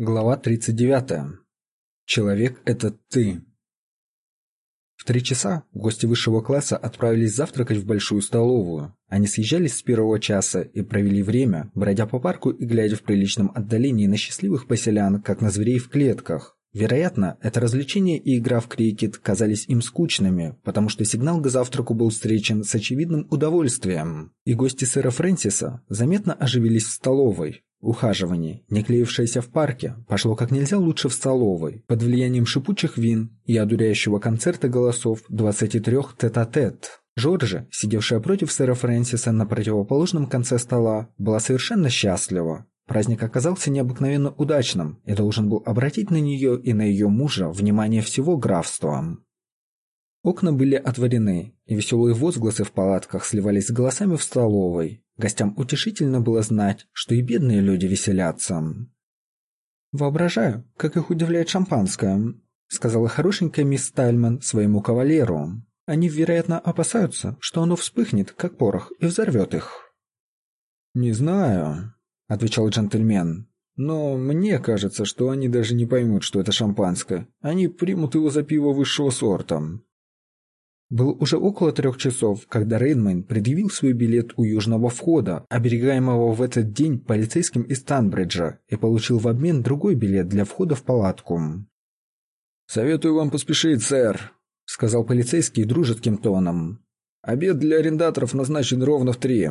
Глава 39. Человек – это ты. В 3 часа гости высшего класса отправились завтракать в большую столовую. Они съезжались с 1 часа и провели время, бродя по парку и глядя в приличном отдалении на счастливых поселян, как на зверей в клетках. Вероятно, это развлечение и игра в крикет казались им скучными, потому что сигнал к завтраку был встречен с очевидным удовольствием. И гости сэра Фрэнсиса заметно оживились в столовой. Ухаживание, не клеившееся в парке, пошло как нельзя лучше в столовой, под влиянием шипучих вин и одуряющего концерта голосов 23 тет-а-тет. Джорджи, сидевшая против сэра Фрэнсиса на противоположном конце стола, была совершенно счастлива. Праздник оказался необыкновенно удачным и должен был обратить на нее и на ее мужа внимание всего графства. Окна были отворены, и веселые возгласы в палатках сливались с голосами в столовой. Гостям утешительно было знать, что и бедные люди веселятся. «Воображаю, как их удивляет шампанское», — сказала хорошенькая мисс Тальман своему кавалеру. «Они, вероятно, опасаются, что оно вспыхнет, как порох, и взорвет их». «Не знаю», — отвечал джентльмен. «Но мне кажется, что они даже не поймут, что это шампанское. Они примут его за пиво высшего сорта». Был уже около 3 часов, когда Рейдмейн предъявил свой билет у южного входа, оберегаемого в этот день полицейским из Танбриджа, и получил в обмен другой билет для входа в палатку. «Советую вам поспешить, сэр», — сказал полицейский дружеским тоном. «Обед для арендаторов назначен ровно в 3».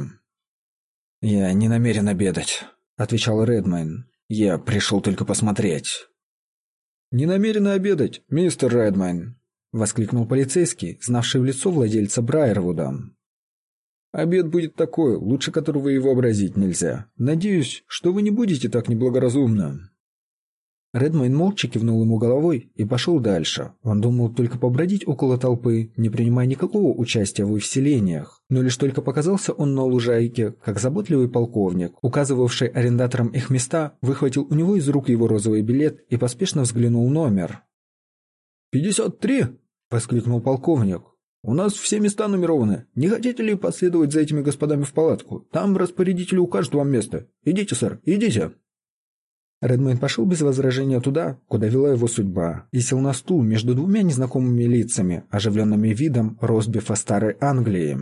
«Я не намерен обедать», — отвечал Рейдмейн. «Я пришел только посмотреть». «Не намерены обедать, мистер Рейдмейн», — воскликнул полицейский, знавший в лицо владельца Брайервуда. «Обед будет такой, лучше которого и вообразить нельзя. Надеюсь, что вы не будете так неблагоразумны». Редмейн молча кивнул ему головой и пошел дальше. Он думал только побродить около толпы, не принимая никакого участия в увеселениях. Но лишь только показался он на лужайке, как заботливый полковник, указывавший арендаторам их места, выхватил у него из рук его розовый билет и поспешно взглянул номер. «53!» — воскликнул полковник. «У нас все места нумерованы. Не хотите ли последовать за этими господами в палатку? Там распорядителю укажет вам место. Идите, сэр, идите!» Редмейн пошел без возражения туда, куда вела его судьба, и сел на стул между 2 незнакомыми лицами, оживленными видом ростбифа старой Англии.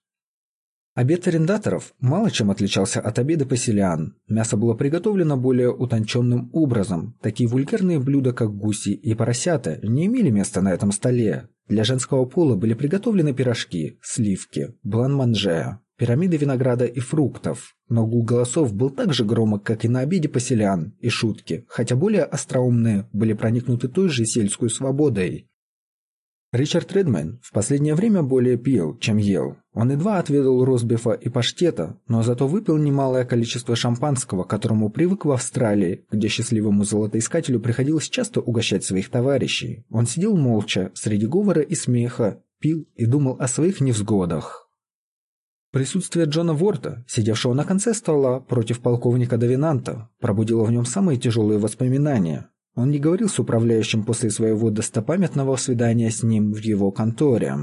Обед арендаторов мало чем отличался от обеда поселян. Мясо было приготовлено более утонченным образом. Такие вульгарные блюда, как гуси и поросята, не имели места на этом столе. Для женского пола были приготовлены пирожки, сливки, блан-манже, пирамиды винограда и фруктов. Но гул голосов был так же громок, как и на обеде поселян, и шутки, хотя более остроумные, были проникнуты той же сельской свободой. Ричард Редмейн в последнее время более пил, чем ел. Он едва отведал ростбифа и паштета, но зато выпил немалое количество шампанского, к которому привык в Австралии, где счастливому золотоискателю приходилось часто угощать своих товарищей. Он сидел молча, среди говора и смеха, пил и думал о своих невзгодах. Присутствие Джона Ворта, сидевшего на конце стола против полковника Давинанта, пробудило в нем самые тяжелые воспоминания. Он не говорил с управляющим после своего достопамятного свидания с ним в его конторе.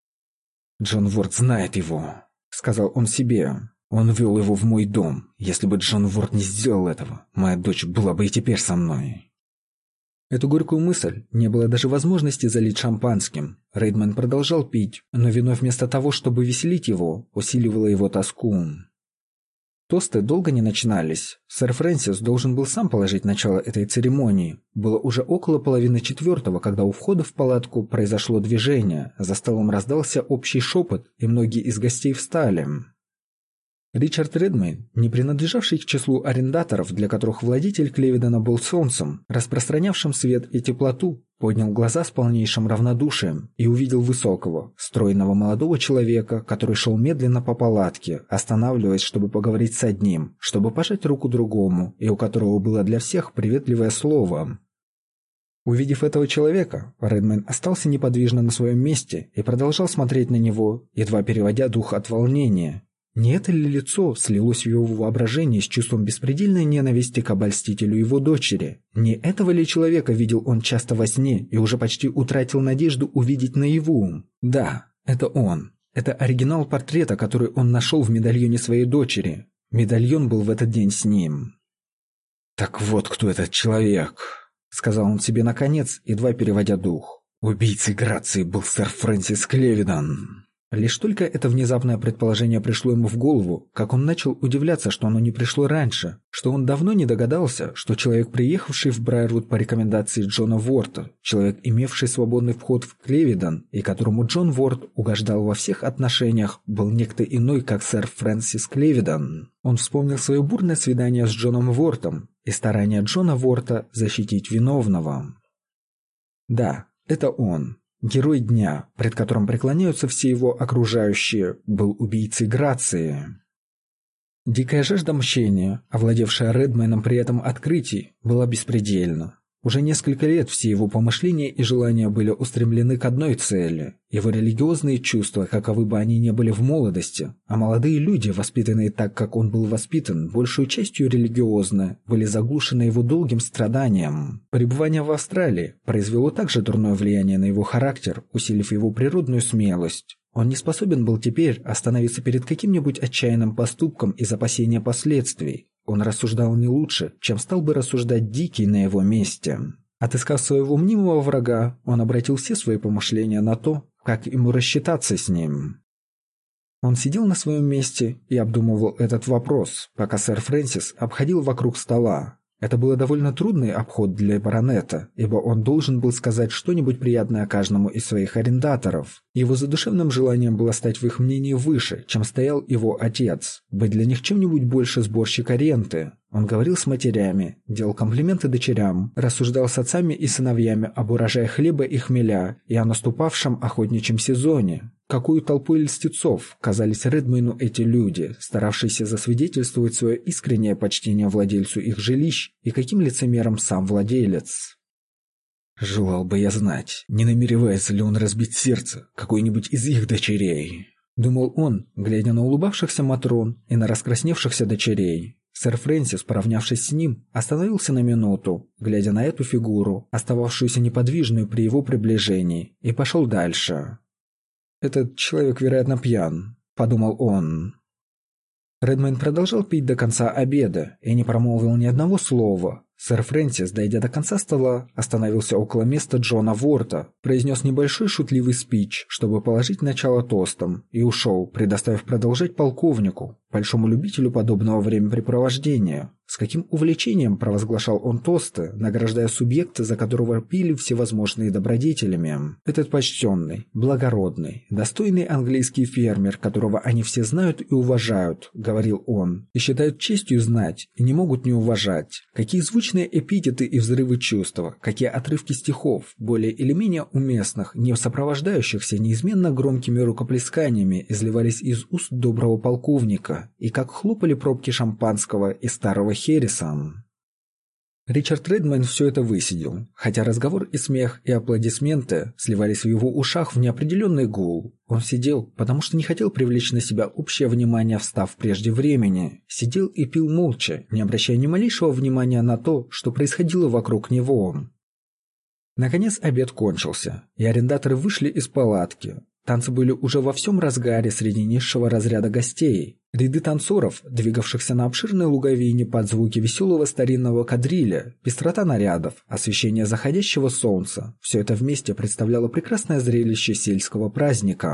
«Джон Ворт знает его», — сказал он себе. «Он вел его в мой дом. Если бы Джон Ворт не сделал этого, моя дочь была бы и теперь со мной». Эту горькую мысль не было даже возможности залить шампанским. Рейдмейн продолжал пить, но вино вместо того, чтобы веселить его, усиливало его тоску. Тосты долго не начинались. Сэр Фрэнсис должен был сам положить начало этой церемонии. Было уже около 3:30, когда у входа в палатку произошло движение. За столом раздался общий шепот, и многие из гостей встали. Ричард Редмейн, не принадлежавший к числу арендаторов, для которых владетель Клевидона был солнцем, распространявшим свет и теплоту, поднял глаза с полнейшим равнодушием и увидел высокого, стройного молодого человека, который шел медленно по палатке, останавливаясь, чтобы поговорить с одним, чтобы пожать руку другому, и у которого было для всех приветливое слово. Увидев этого человека, Редмейн остался неподвижно на своем месте и продолжал смотреть на него, едва переводя дух от волнения. Не это ли лицо слилось в его воображении с чувством беспредельной ненависти к обольстителю его дочери? Не этого ли человека видел он часто во сне и уже почти утратил надежду увидеть наяву? Да, это он. Это оригинал портрета, который он нашел в медальоне своей дочери. Медальон был в этот день с ним. «Так вот кто этот человек», — сказал он себе наконец, едва переводя дух. «Убийцей Грации был сэр Фрэнсис Клевидан». Лишь только это внезапное предположение пришло ему в голову, как он начал удивляться, что оно не пришло раньше, что он давно не догадался, что человек, приехавший в Брайервуд по рекомендации Джона Ворта, человек, имевший свободный вход в Клевидан и которому Джон Ворт угождал во всех отношениях, был некто иной, как сэр Фрэнсис Клевидан. Он вспомнил свое бурное свидание с Джоном Вортом и старания Джона Ворта защитить виновного. Да, это он. Герой дня, пред которым преклоняются все его окружающие, был убийцей Грации. Дикая жажда мщения, овладевшая Редмейном при этом открытии, была беспредельна. Уже несколько лет все его помышления и желания были устремлены к одной цели. Его религиозные чувства, каковы бы они ни были в молодости, а молодые люди, воспитанные так, как он был воспитан, большую частью религиозно, были заглушены его долгим страданием. Пребывание в Австралии произвело также дурное влияние на его характер, усилив его природную смелость. Он не способен был теперь остановиться перед каким-нибудь отчаянным поступком из опасения последствий. Он рассуждал не лучше, чем стал бы рассуждать Дикий на его месте. Отыскав своего мнимого врага, он обратил все свои помышления на то, как ему рассчитаться с ним. Он сидел на своем месте и обдумывал этот вопрос, пока сэр Фрэнсис обходил вокруг стола. Это был довольно трудный обход для баронета, ибо он должен был сказать что-нибудь приятное каждому из своих арендаторов. Его задушевным желанием было стать в их мнении выше, чем стоял его отец, быть для них чем-нибудь больше сборщика ренты. Он говорил с матерями, делал комплименты дочерям, рассуждал с отцами и сыновьями об урожае хлеба и хмеля и о наступавшем охотничьем сезоне. Какую толпой льстецов казались Редмейну эти люди, старавшиеся засвидетельствовать свое искреннее почтение владельцу их жилищ, и каким лицемером сам владелец. «Желал бы я знать, не намеревается ли он разбить сердце какой-нибудь из их дочерей», — думал он, глядя на улыбавшихся матрон и на раскрасневшихся дочерей. Сэр Фрэнсис, поравнявшись с ним, остановился на минуту, глядя на эту фигуру, остававшуюся неподвижной при его приближении, и пошел дальше. «Этот человек, вероятно, пьян», — подумал он. Редмейн продолжал пить до конца обеда и не промолвил ни одного слова. Сэр Фрэнсис, дойдя до конца стола, остановился около места Джона Ворта, произнес небольшой шутливый спич, чтобы положить начало тостам, и ушел, предоставив продолжать полковнику, большому любителю подобного времяпрепровождения. С каким увлечением провозглашал он тосты, награждая субъекта, за которого пили всевозможные добродетелями. Этот почтенный, благородный, достойный английский фермер, которого они все знают и уважают, говорил он, и считают честью знать, и не могут не уважать. Какие звучные эпитеты и взрывы чувства, какие отрывки стихов, более или менее уместных, не сопровождающихся неизменно громкими рукоплесканиями, изливались из уст доброго полковника, и как хлопали пробки шампанского и старого хереса. Ричард Редмейн все это высидел, хотя разговор и смех, и аплодисменты сливались в его ушах в неопределенный гул. Он сидел, потому что не хотел привлечь на себя общее внимание, встав прежде времени. Сидел и пил молча, не обращая ни малейшего внимания на то, что происходило вокруг него. Наконец обед кончился, и арендаторы вышли из палатки. Танцы были уже во всем разгаре среди низшего разряда гостей. Ряды танцоров, двигавшихся на обширной луговине под звуки веселого старинного кадриля, пестрота нарядов, освещение заходящего солнца – все это вместе представляло прекрасное зрелище сельского праздника.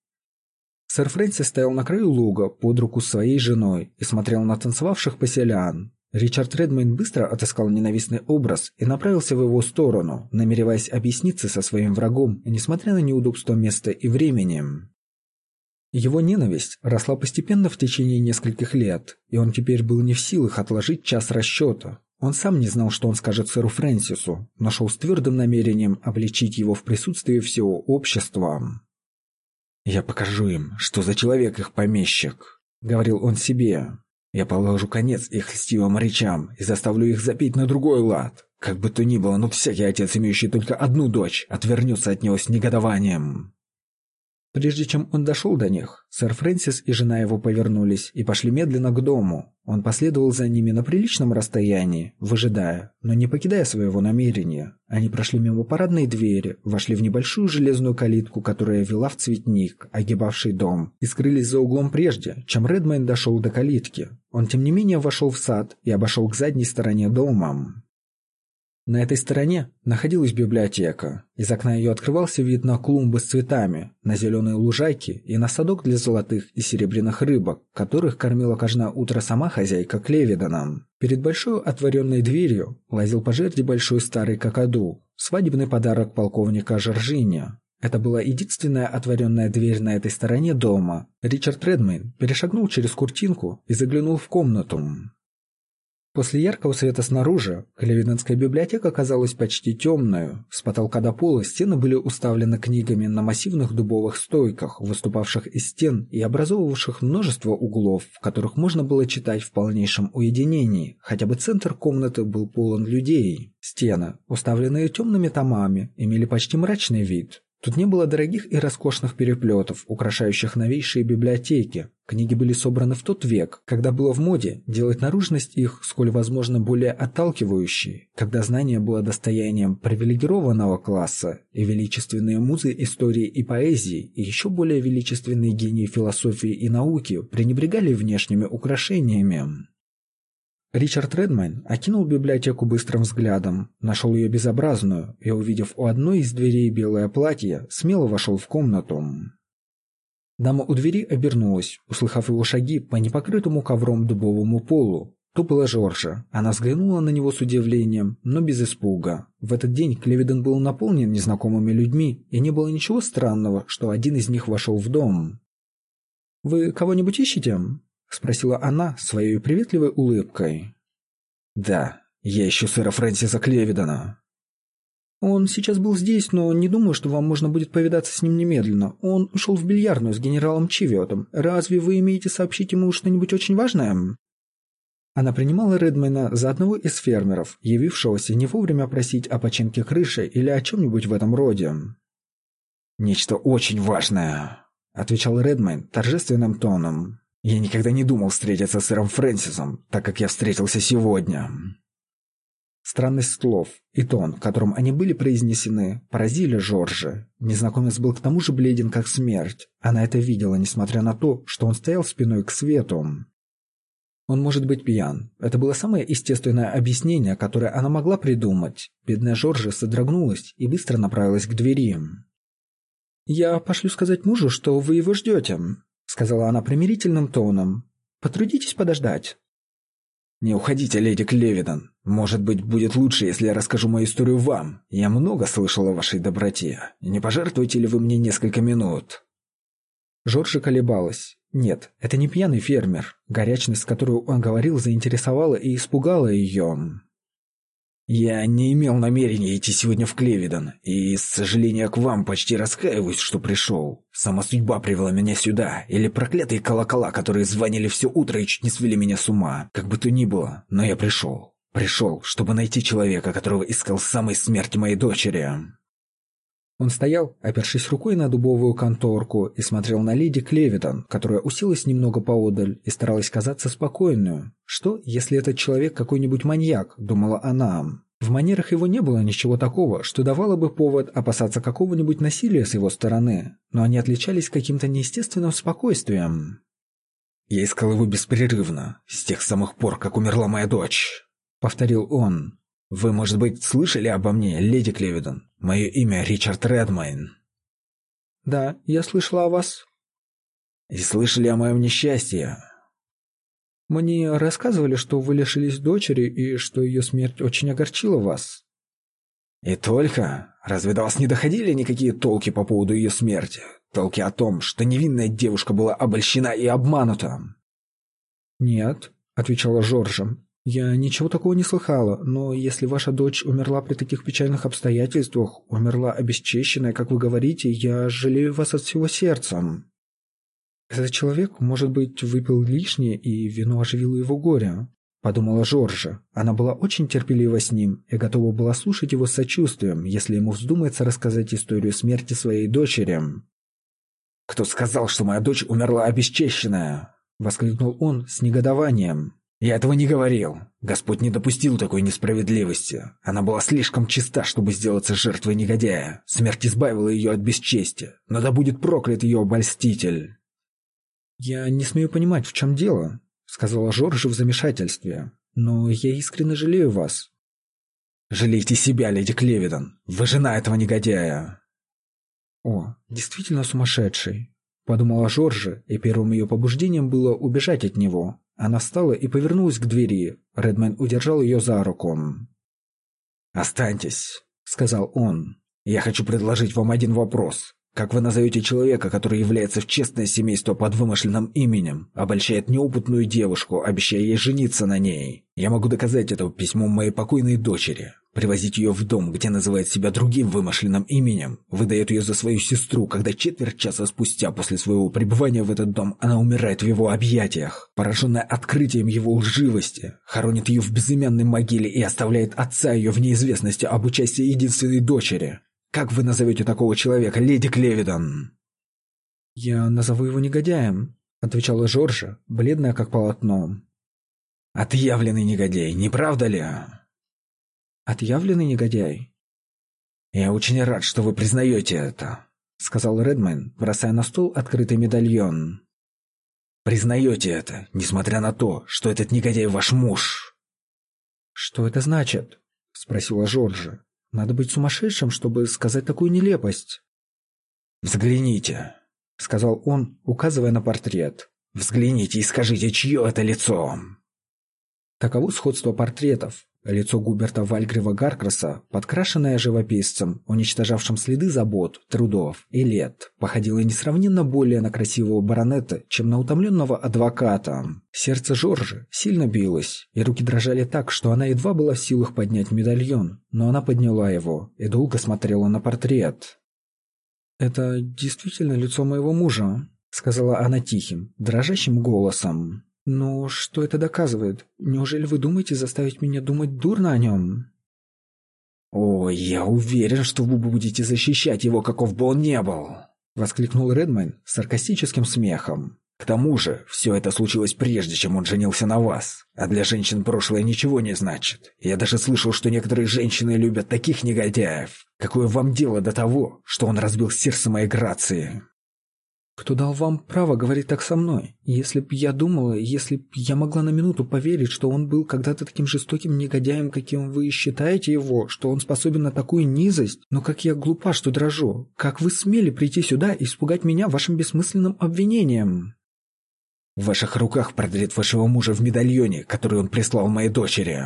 Сэр Фрэнсис стоял на краю луга под руку с своей женой и смотрел на танцевавших поселян. Ричард Редмейн быстро отыскал ненавистный образ и направился в его сторону, намереваясь объясниться со своим врагом, несмотря на неудобство места и времени. Его ненависть росла постепенно в течение нескольких лет, и он теперь был не в силах отложить час расчета. Он сам не знал, что он скажет сэру Фрэнсису, но шел с твердым намерением обличить его в присутствии всего общества. «Я покажу им, что за человек их помещик», — говорил он себе. «Я положу конец их льстивым речам и заставлю их запеть на другой лад. Как бы то ни было, но всякий отец, имеющий только одну дочь, отвернется от него с негодованием». Прежде чем он дошел до них, сэр Фрэнсис и жена его повернулись и пошли медленно к дому. Он последовал за ними на приличном расстоянии, выжидая, но не покидая своего намерения. Они прошли мимо парадной двери, вошли в небольшую железную калитку, которая вела в цветник, огибавший дом, и скрылись за углом прежде, чем Редмейн дошел до калитки. Он, тем не менее, вошел в сад и обошел к задней стороне дома. На этой стороне находилась библиотека. Из окна ее открывался вид на клумбы с цветами, на зеленые лужайки и на садок для золотых и серебряных рыбок, которых кормила каждое утро сама хозяйка Клевидона. Перед большой отворенной дверью лазил по жерди большой старый какаду, свадебный подарок полковника Жоржини. Это была единственная отворенная дверь на этой стороне дома. Ричард Редмейн перешагнул через куртинку и заглянул в комнату. После яркого света снаружи Клевидонская библиотека казалась почти темной. С потолка до пола стены были уставлены книгами на массивных дубовых стойках, выступавших из стен и образовывавших множество углов, в которых можно было читать в полнейшем уединении, хотя бы центр комнаты был полон людей. Стены, уставленные темными томами, имели почти мрачный вид. Тут не было дорогих и роскошных переплетов, украшающих новейшие библиотеки. Книги были собраны в тот век, когда было в моде делать наружность их, сколь возможно, более отталкивающей, когда знание было достоянием привилегированного класса, и величественные музы истории и поэзии, и еще более величественные гении философии и науки пренебрегали внешними украшениями. Ричард Редмейн окинул библиотеку быстрым взглядом, нашел ее безобразную и, увидев у одной из дверей белое платье, смело вошел в комнату. Дама у двери обернулась, услыхав его шаги по непокрытому ковром дубовому полу. То была Жоржа. Она взглянула на него с удивлением, но без испуга. В этот день Клевидон был наполнен незнакомыми людьми, и не было ничего странного, что один из них вошел в дом. «Вы кого-нибудь ищете?» — спросила она своей приветливой улыбкой. «Да, я ищу сэра Фрэнсиса Клевидона». «Он сейчас был здесь, но не думаю, что вам можно будет повидаться с ним немедленно. Он ушел в бильярдную с генералом Чивиотом. Разве вы имеете сообщить ему что-нибудь очень важное?» Она принимала Редмейна за одного из фермеров, явившегося не вовремя просить о починке крыши или о чем-нибудь в этом роде. «Нечто очень важное», — отвечал Редмейн торжественным тоном. «Я никогда не думал встретиться с сэром Фрэнсисом, так как я встретился сегодня». Странность слов и тон, которым они были произнесены, поразили Жоржа. Незнакомец был к тому же бледен, как смерть. Она это видела, несмотря на то, что он стоял спиной к свету. Он может быть пьян. Это было самое естественное объяснение, которое она могла придумать. Бедная Жоржа содрогнулась и быстро направилась к двери. «Я пошлю сказать мужу, что вы его ждете», — сказала она примирительным тоном. «Потрудитесь подождать». «Не уходите, леди Клевидон. Может быть, будет лучше, если я расскажу мою историю вам. Я много слышал о вашей доброте. Не пожертвуете ли вы мне несколько минут?» Жоржа колебалась. Нет, это не пьяный фермер. Горячность, с которой он говорил, заинтересовала и испугала ее. «Я не имел намерения идти сегодня в Клевидон, и, с сожаления к вам, почти раскаиваюсь, что пришел. Сама судьба привела меня сюда, или проклятые колокола, которые звонили все утро и чуть не свели меня с ума. Как бы то ни было, но я пришел. Пришел, чтобы найти человека, которого искал с самой смерти моей дочери». Он стоял, опершись рукой на дубовую конторку, и смотрел на леди Клевидон, которая уселась немного поодаль и старалась казаться спокойной. Что, если этот человек какой-нибудь маньяк, думала она. В манерах его не было ничего такого, что давало бы повод опасаться какого-нибудь насилия с его стороны, но они отличались каким-то неестественным спокойствием. «Я искал его беспрерывно, с тех самых пор, как умерла моя дочь», — повторил он. «Вы, может быть, слышали обо мне, леди Клевидон? Мое имя Ричард Редмейн». «Да, я слышала о вас». «И слышали о моем несчастье?» «Мне рассказывали, что вы лишились дочери и что ее смерть очень огорчила вас». «И только? Разве до вас не доходили никакие толки по поводу ее смерти? Толки о том, что невинная девушка была обольщена и обманута?» «Нет», — отвечала Жоржа. «Я ничего такого не слыхала, но если ваша дочь умерла при таких печальных обстоятельствах, умерла обесчещенная, как вы говорите, я жалею вас от всего сердца. Этот человек, может быть, выпил лишнее, и вино оживило его горе», — подумала Жоржа. Она была очень терпелива с ним и готова была слушать его с сочувствием, если ему вздумается рассказать историю смерти своей дочери. «Кто сказал, что моя дочь умерла обесчещенная?» — воскликнул он с негодованием. «Я этого не говорил. Господь не допустил такой несправедливости. Она была слишком чиста, чтобы сделаться жертвой негодяя. Смерть избавила ее от бесчестия. Но да будет проклят ее обольститель». «Я не смею понимать, в чем дело», — сказала Жоржа в замешательстве. «Но я искренне жалею вас». «Жалейте себя, леди Клевидон. Вы жена этого негодяя». «О, действительно сумасшедший», — подумала Жоржа, и первым ее побуждением было убежать от него. Она встала и повернулась к двери. Редмейн удержал ее за руку. «Останьтесь», — сказал он. «Я хочу предложить вам один вопрос. Как вы назовете человека, который является в честное семейство под вымышленным именем, обольщает неопытную девушку, обещая ей жениться на ней? Я могу доказать это письмом моей покойной дочери. Привозить ее в дом, где называет себя другим вымышленным именем, выдает ее за свою сестру, когда четверть часа спустя после своего пребывания в этот дом она умирает в его объятиях, пораженная открытием его лживости, хоронит ее в безымянной могиле и оставляет отца ее в неизвестности об участии единственной дочери. Как вы назовете такого человека, леди Клевидон?» «Я назову его негодяем», — отвечала Жоржа, бледная как полотно. «Отъявленный негодяй, не правда ли?» «Отъявленный негодяй?» «Я очень рад, что вы признаете это», — сказал Редмейн, бросая на стол открытый медальон. «Признаете это, несмотря на то, что этот негодяй ваш муж». «Что это значит?» — спросила Жоржа. «Надо быть сумасшедшим, чтобы сказать такую нелепость». «Взгляните», — сказал он, указывая на портрет. «Взгляните и скажите, чье это лицо». Таково сходство портретов. Лицо Губерта Вальгрива Гаркраса, подкрашенное живописцем, уничтожавшим следы забот, трудов и лет, походило несравненно более на красивого баронета, чем на утомленного адвоката. Сердце Жоржи сильно билось, и руки дрожали так, что она едва была в силах поднять медальон, но она подняла его и долго смотрела на портрет. «Это действительно лицо моего мужа», — сказала она тихим, дрожащим голосом. «Но что это доказывает? Неужели вы думаете заставить меня думать дурно о нем?» «О, я уверен, что вы будете защищать его, каков бы он ни был!» — воскликнул Редмейн с саркастическим смехом. «К тому же, все это случилось прежде, чем он женился на вас. А для женщин прошлое ничего не значит. Я даже слышал, что некоторые женщины любят таких негодяев. Какое вам дело до того, что он разбил сердце моей Грации?» «Кто дал вам право говорить так со мной? Если б я думала, если б я могла на минуту поверить, что он был когда-то таким жестоким негодяем, каким вы считаете его, что он способен на такую низость, но как я глупа, что дрожу. Как вы смели прийти сюда и испугать меня вашим бессмысленным обвинением?» «В ваших руках портрет вашего мужа в медальоне, который он прислал моей дочери».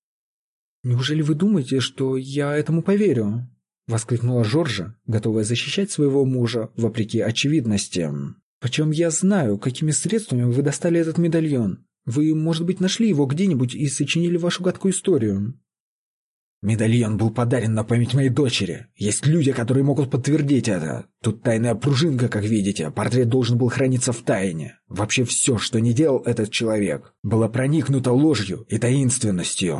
«Неужели вы думаете, что я этому поверю?» — воскликнула Жоржа, готовая защищать своего мужа, вопреки очевидностям. «Почем я знаю, какими средствами вы достали этот медальон? Вы, может быть, нашли его где-нибудь и сочинили вашу гадкую историю?» «Медальон был подарен на память моей дочери. Есть люди, которые могут подтвердить это. Тут тайная пружинка, как видите. Портрет должен был храниться в тайне. Вообще все, что не делал этот человек, было проникнуто ложью и таинственностью».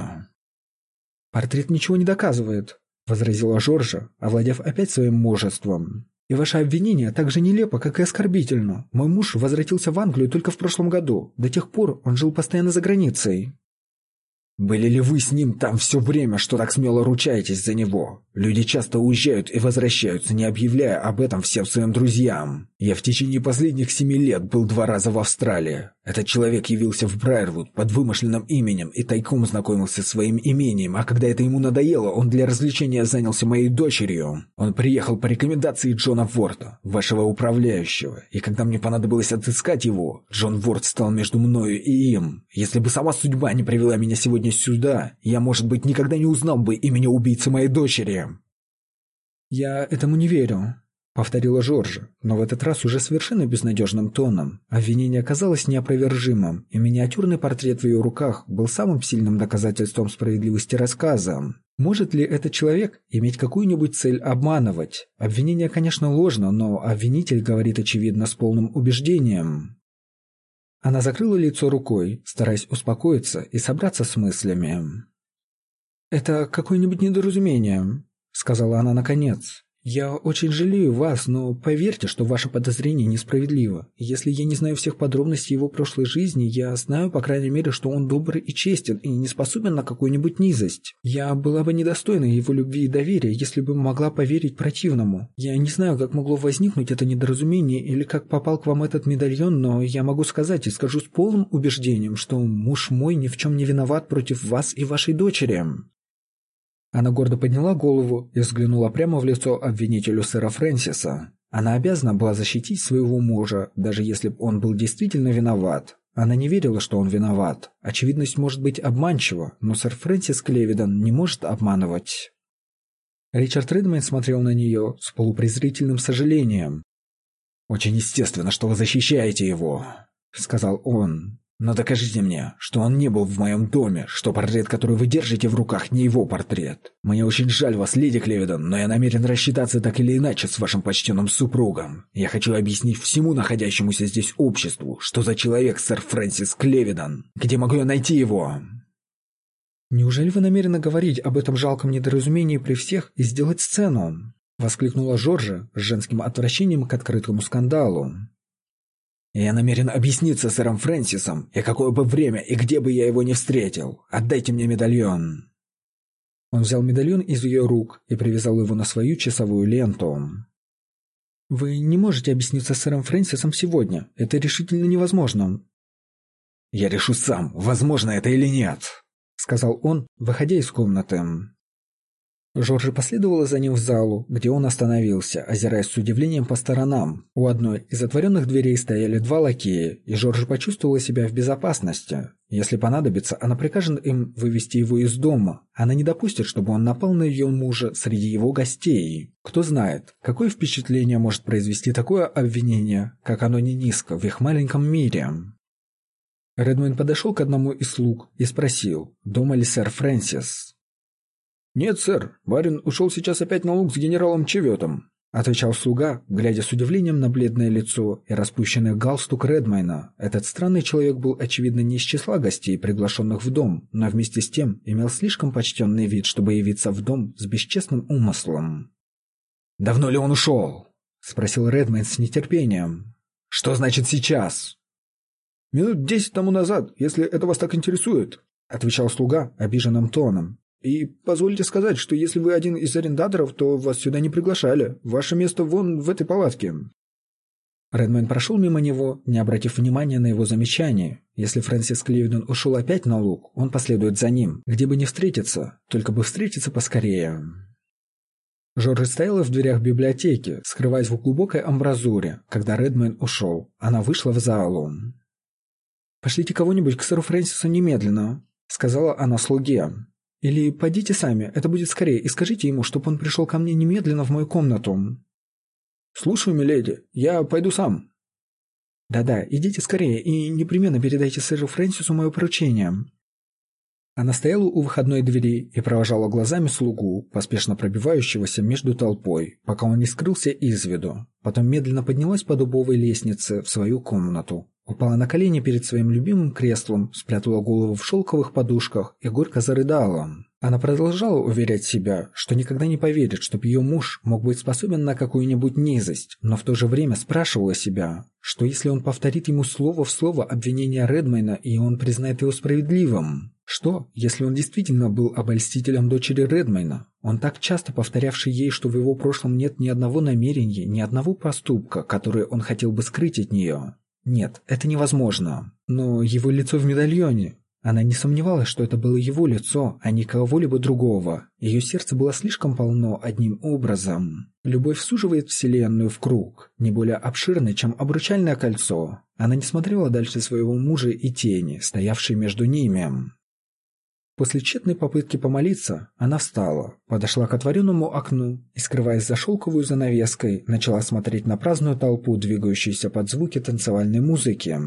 «Портрет ничего не доказывает», — возразила Жоржа, овладев опять своим мужеством. «И ваше обвинение так же нелепо, как и оскорбительно. Мой муж возвратился в Англию только в прошлом году. До тех пор он жил постоянно за границей». «Были ли вы с ним там все время, что так смело ручаетесь за него? Люди часто уезжают и возвращаются, не объявляя об этом всем своим друзьям. Я в течение последних 7 лет был 2 раза в Австралии. Этот человек явился в Брайервуд под вымышленным именем и тайком знакомился с своим имением, а когда это ему надоело, он для развлечения занялся моей дочерью. Он приехал по рекомендации Джона Ворта, вашего управляющего, и когда мне понадобилось отыскать его, Джон Ворт стал между мною и им. Если бы сама судьба не привела меня сегодня сюда, я, может быть, никогда не узнал бы имени убийцы моей дочери». «Я этому не верю», — повторила Жоржа, но в этот раз уже совершенно безнадежным тоном. Обвинение оказалось неопровержимым, и миниатюрный портрет в ее руках был самым сильным доказательством справедливости рассказа. Может ли этот человек иметь какую-нибудь цель обманывать? Обвинение, конечно, ложно, но обвинитель говорит, очевидно, с полным убеждением. Она закрыла лицо рукой, стараясь успокоиться и собраться с мыслями. «Это какое-нибудь недоразумение», — сказала она наконец. Я очень жалею вас, но поверьте, что ваше подозрение несправедливо. Если я не знаю всех подробностей его прошлой жизни, я знаю, по крайней мере, что он добрый и честен и не способен на какую-нибудь низость. Я была бы недостойна его любви и доверия, если бы могла поверить противному. Я не знаю, как могло возникнуть это недоразумение или как попал к вам этот медальон, но я могу сказать и скажу с полным убеждением, что муж мой ни в чем не виноват против вас и вашей дочери». Она гордо подняла голову и взглянула прямо в лицо обвинителю сэра Фрэнсиса. Она обязана была защитить своего мужа, даже если он был действительно виноват. Она не верила, что он виноват. Очевидность может быть обманчива, но сэр Фрэнсис Клевидон не может обманывать. Ричард Редмейн смотрел на нее с полупрезрительным сожалением. «Очень естественно, что вы защищаете его», — сказал он. «Но докажите мне, что он не был в моем доме, что портрет, который вы держите в руках, не его портрет. Мне очень жаль вас, леди Клевидон, но я намерен рассчитаться так или иначе с вашим почтенным супругом. Я хочу объяснить всему находящемуся здесь обществу, что за человек сэр Фрэнсис Клевидон. Где могу я найти его?» «Неужели вы намерены говорить об этом жалком недоразумении при всех и сделать сцену?» — воскликнула Жоржа с женским отвращением к открытому скандалу. «Я намерен объясниться с сэром Фрэнсисом, и какое бы время и где бы я его не встретил. Отдайте мне медальон». Он взял медальон из ее рук и привязал его на свою часовую ленту. «Вы не можете объясниться с сэром Фрэнсисом сегодня. Это решительно невозможно». «Я решу сам, возможно это или нет», — сказал он, выходя из комнаты. Жоржа последовала за ним в залу, где он остановился, озираясь с удивлением по сторонам. У одной из отворенных дверей стояли два лакея, и Жоржа почувствовала себя в безопасности. Если понадобится, она прикажет им вывести его из дома. Она не допустит, чтобы он напал на ее мужа среди его гостей. Кто знает, какое впечатление может произвести такое обвинение, как оно не низко в их маленьком мире. Редмейн подошел к одному из слуг и спросил, дома ли сэр Фрэнсис. «Нет, сэр, барин ушел сейчас опять на луг с генералом Чеветом», — отвечал слуга, глядя с удивлением на бледное лицо и распущенный галстук Редмейна. Этот странный человек был, очевидно, не из числа гостей, приглашенных в дом, но вместе с тем имел слишком почтенный вид, чтобы явиться в дом с бесчестным умыслом. «Давно ли он ушел?» — спросил Редмейн с нетерпением. «Что значит сейчас?» «Минут 10 тому назад, если это вас так интересует», — отвечал слуга обиженным тоном. «И позвольте сказать, что если вы один из арендаторов, то вас сюда не приглашали. Ваше место вон в этой палатке». Редмейн прошел мимо него, не обратив внимания на его замечание. Если Фрэнсис Клевидон ушел опять на луг, он последует за ним, где бы ни встретиться, только бы встретиться поскорее. Жоржа стояла в дверях библиотеки, скрываясь в глубокой амбразуре. Когда Редмейн ушел, она вышла в залу. «Пошлите кого-нибудь к сэру Фрэнсису немедленно», — сказала она слуге. «Или пойдите сами, это будет скорее, и скажите ему, чтобы он пришел ко мне немедленно в мою комнату». «Слушаю, миледи, я пойду сам». «Да-да, идите скорее и непременно передайте сэру Фрэнсису мое поручение». Она стояла у выходной двери и провожала глазами слугу, поспешно пробивающегося между толпой, пока он не скрылся из виду. Потом медленно поднялась по дубовой лестнице в свою комнату. Упала на колени перед своим любимым креслом, спрятала голову в шелковых подушках и горько зарыдала. Она продолжала уверять себя, что никогда не поверит, чтоб ее муж мог быть способен на какую-нибудь низость, но в то же время спрашивала себя, что если он повторит ему слово в слово обвинение Редмейна, и он признает его справедливым? Что, если он действительно был обольстителем дочери Редмейна? Он так часто повторявший ей, что в его прошлом нет ни одного намерения, ни одного поступка, который он хотел бы скрыть от нее. Нет, это невозможно. Но его лицо в медальоне. Она не сомневалась, что это было его лицо, а не кого-либо другого. Ее сердце было слишком полно одним образом. Любовь суживает вселенную в круг, не более обширный, чем обручальное кольцо. Она не смотрела дальше своего мужа и тени, стоявшей между ними. После тщетной попытки помолиться, она встала, подошла к отворенному окну и, скрываясь за шелковой занавеской, начала смотреть на праздную толпу, двигающуюся под звуки танцевальной музыки.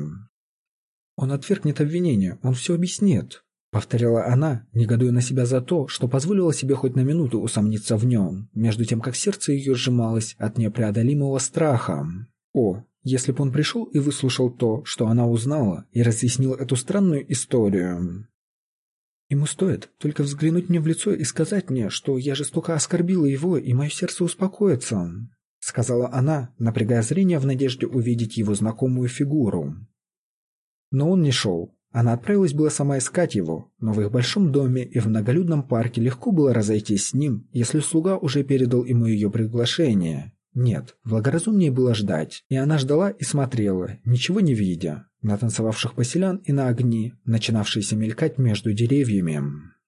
«Он отвергнет обвинение, он все объяснит», — повторяла она, негодуя на себя за то, что позволила себе хоть на минуту усомниться в нем, между тем, как сердце ее сжималось от непреодолимого страха. О, если бы он пришел и выслушал то, что она узнала, и разъяснил эту странную историю. Ему стоит только взглянуть мне в лицо и сказать мне, что я жестоко оскорбила его, и мое сердце успокоится», — сказала она, напрягая зрение в надежде увидеть его знакомую фигуру. Но он не шел. Она отправилась была сама искать его, но в их большом доме и в многолюдном парке легко было разойтись с ним, если слуга уже передал ему ее приглашение. Нет, благоразумнее было ждать, и она ждала и смотрела, ничего не видя, на танцевавших поселян и на огни, начинавшиеся мелькать между деревьями.